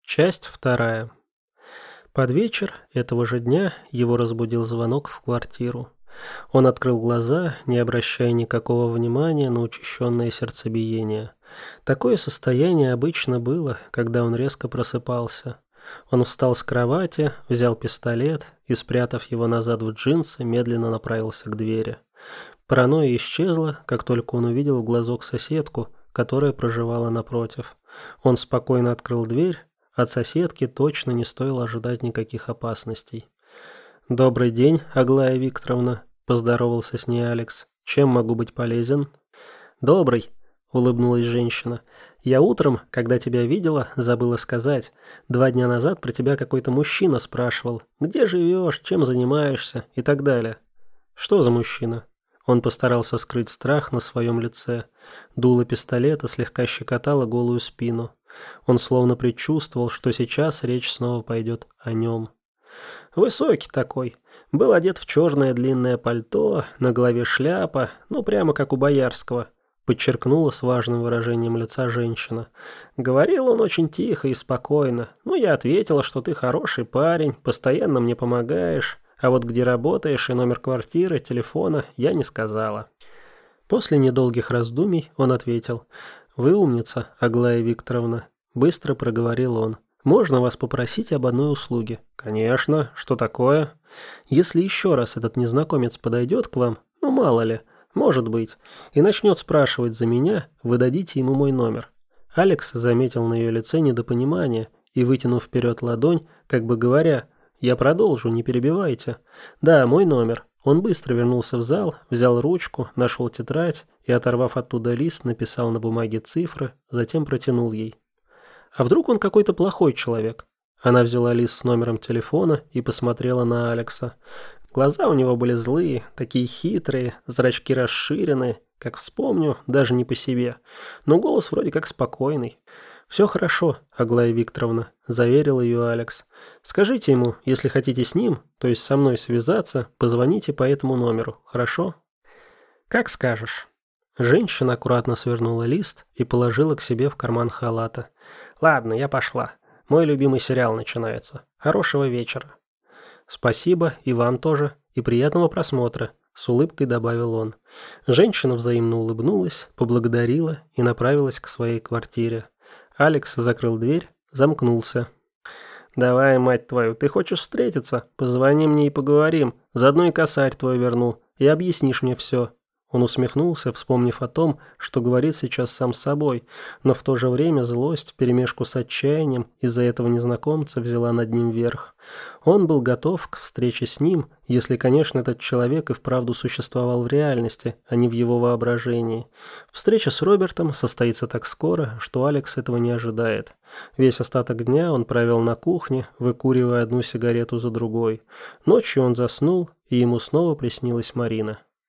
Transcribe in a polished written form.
Часть вторая. Под вечер этого же дня его разбудил звонок в квартиру. Он открыл глаза, не обращая никакого внимания на учащенное сердцебиение. Такое состояние обычно было, когда он резко просыпался. Он встал с кровати, взял пистолет и, спрятав его назад в джинсы, медленно направился к двери. Паранойя исчезла, как только он увидел в глазок соседку, которая проживала напротив. Он спокойно открыл дверь. От соседки точно не стоило ожидать никаких опасностей. «Добрый день, Аглая Викторовна», – поздоровался с ней Алекс. «Чем могу быть полезен?» «Добрый», – улыбнулась женщина. «Я утром, когда тебя видела, забыла сказать. 2 дня назад про тебя какой-то мужчина спрашивал. Где живешь, чем занимаешься и так далее». «Что за мужчина?» Он постарался скрыть страх на своем лице. Дуло пистолета слегка щекотало голую спину. Он словно предчувствовал, что сейчас речь снова пойдет о нем. Высокий такой. Был одет в черное длинное пальто, на голове шляпа, прямо как у Боярского, подчеркнула с важным выражением лица женщина. Говорил он очень тихо и спокойно. Я ответила, что ты хороший парень, постоянно мне помогаешь, а вот где работаешь и номер квартиры, телефона я не сказала. После недолгих раздумий он ответил: «Вы умница, Аглая Викторовна», — быстро проговорил он. «Можно вас попросить об одной услуге?» «Конечно. Что такое?» «Если еще раз этот незнакомец подойдет к вам, мало ли, может быть, и начнет спрашивать за меня, вы дадите ему мой номер». Алекс заметил на ее лице недопонимание и, вытянув вперед ладонь, как бы говоря: «Я продолжу, не перебивайте». «Да, мой номер». Он быстро вернулся в зал, взял ручку, нашел тетрадь и, оторвав оттуда лист, написал на бумаге цифры, затем протянул ей. «А вдруг он какой-то плохой человек?» Она взяла лист с номером телефона и посмотрела на Алекса. Глаза у него были злые, такие хитрые, зрачки расширенные, как вспомню, даже не по себе, но голос вроде как спокойный. «Все хорошо, Аглая Викторовна», – заверил ее Алекс. «Скажите ему, если хотите с ним, то есть со мной связаться, позвоните по этому номеру, хорошо?» «Как скажешь». Женщина аккуратно свернула лист и положила к себе в карман халата. «Ладно, я пошла. Мой любимый сериал начинается. Хорошего вечера». «Спасибо, и вам тоже, и приятного просмотра», – с улыбкой добавил он. Женщина взаимно улыбнулась, поблагодарила и направилась к своей квартире. Алекс закрыл дверь, замкнулся. «Давай, мать твою, ты хочешь встретиться? Позвони мне и поговорим. Заодно и косарь твой верну. И объяснишь мне все». Он усмехнулся, вспомнив о том, что говорит сейчас сам с собой, но в то же время злость вперемешку с отчаянием из-за этого незнакомца взяла над ним верх. Он был готов к встрече с ним, если, конечно, этот человек и вправду существовал в реальности, а не в его воображении. Встреча с Робертом состоится так скоро, что Алекс этого не ожидает. Весь остаток дня он провел на кухне, выкуривая одну сигарету за другой. Ночью он заснул, и ему снова приснилась Марина.